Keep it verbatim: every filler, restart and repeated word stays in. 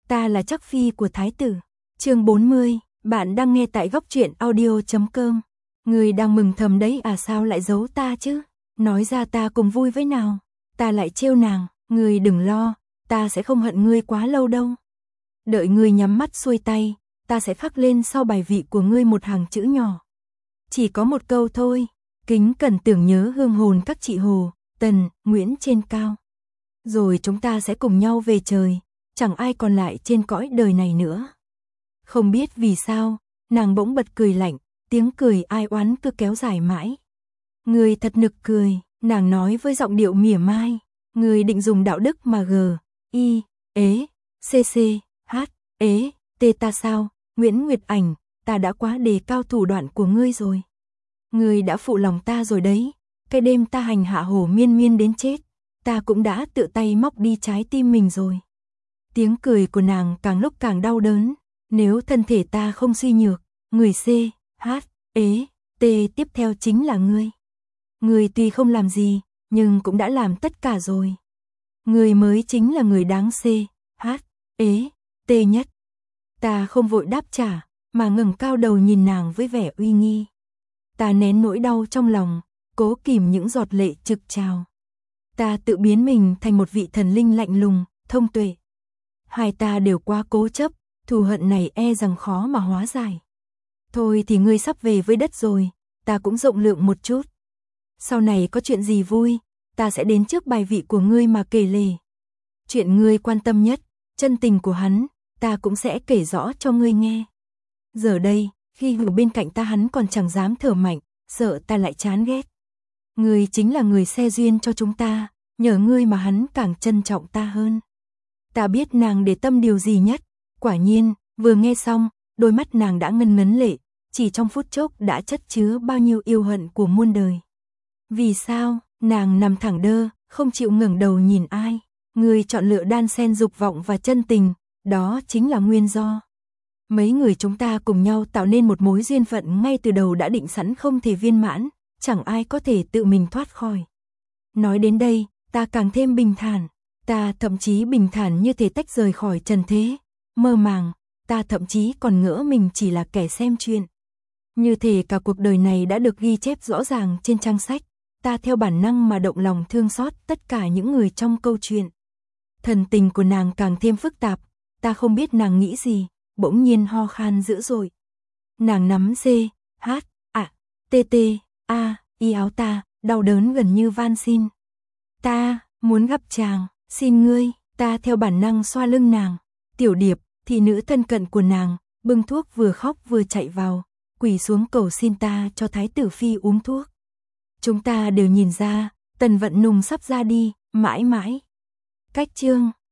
Ta là Trắc Phi của Thái tử. Chương bốn mươi, bạn đang nghe tại góc truyện audio chấm com. Người đang mừng thầm đấy à, sao lại giấu ta chứ? Nói ra ta cùng vui với nào. Ta lại trêu nàng, người đừng lo, ta sẽ không hận ngươi quá lâu đâu. Đợi ngươi nhắm mắt xuôi tay, ta sẽ khắc lên sau bài vị của ngươi một hàng chữ nhỏ. Chỉ có một câu thôi, kính cẩn tưởng nhớ hương hồn các chị Hồ, Tần, Nguyễn trên cao. Rồi chúng ta sẽ cùng nhau về trời, chẳng ai còn lại trên cõi đời này nữa. Không biết vì sao, nàng bỗng bật cười lạnh, tiếng cười ai oán cứ kéo dài mãi. Người thật nực cười, nàng nói với giọng điệu mỉa mai, người định dùng đạo đức mà gờ, y, ế, c c, h, ế, t ta sao, Nguyễn Nguyệt Ảnh, ta đã quá đề cao thủ đoạn của ngươi rồi. Ngươi đã phụ lòng ta rồi đấy, cái đêm ta hành hạ Hồ Miên Miên đến chết, ta cũng đã tự tay móc đi trái tim mình rồi. Tiếng cười của nàng càng lúc càng đau đớn, nếu thân thể ta không suy nhược, người C, H, ế, T tiếp theo chính là ngươi. Ngươi tuy không làm gì, nhưng cũng đã làm tất cả rồi. Ngươi mới chính là người đáng C, H, ế, T nhất. Ta không vội đáp trả, mà ngẩng cao đầu nhìn nàng với vẻ uy nghi. Ta nén nỗi đau trong lòng, cố kìm những giọt lệ trực trào. Ta tự biến mình thành một vị thần linh lạnh lùng, thông tuệ. Hai ta đều quá cố chấp, thù hận này e rằng khó mà hóa giải. Thôi thì ngươi sắp về với đất rồi, ta cũng rộng lượng một chút. Sau này có chuyện gì vui, ta sẽ đến trước bài vị của ngươi mà kể lể. Chuyện ngươi quan tâm nhất, chân tình của hắn, ta cũng sẽ kể rõ cho ngươi nghe. Giờ đây, khi Hữu bên cạnh ta hắn còn chẳng dám thở mạnh, sợ ta lại chán ghét. Ngươi chính là người xe duyên cho chúng ta, nhờ ngươi mà hắn càng trân trọng ta hơn. Ta biết nàng để tâm điều gì nhất, quả nhiên, vừa nghe xong, đôi mắt nàng đã ngân ngấn lệ, chỉ trong phút chốc đã chất chứa bao nhiêu yêu hận của muôn đời. Vì sao, nàng nằm thẳng đơ, không chịu ngẩng đầu nhìn ai, ngươi chọn lựa đan xen dục vọng và chân tình, đó chính là nguyên do. Mấy người chúng ta cùng nhau tạo nên một mối duyên phận ngay từ đầu đã định sẵn không thể viên mãn, chẳng ai có thể tự mình thoát khỏi. Nói đến đây, ta càng thêm bình thản, ta thậm chí bình thản như thể tách rời khỏi trần thế, mơ màng, ta thậm chí còn ngỡ mình chỉ là kẻ xem chuyện. Như thể cả cuộc đời này đã được ghi chép rõ ràng trên trang sách, ta theo bản năng mà động lòng thương xót tất cả những người trong câu chuyện. Thần tình của nàng càng thêm phức tạp, ta không biết nàng nghĩ gì, bỗng nhiên ho khan dữ dội. Nàng nắm C, H, A, T T, A, y áo ta, đau đớn gần như van xin. Ta, muốn gặp chàng, xin ngươi, ta theo bản năng xoa lưng nàng. Tiểu Điệp, thị nữ thân cận của nàng, bưng thuốc vừa khóc vừa chạy vào, quỳ xuống cầu xin ta cho Thái tử Phi uống thuốc. Chúng ta đều nhìn ra, Tần Vận Nùng sắp ra đi, mãi mãi. Cách chương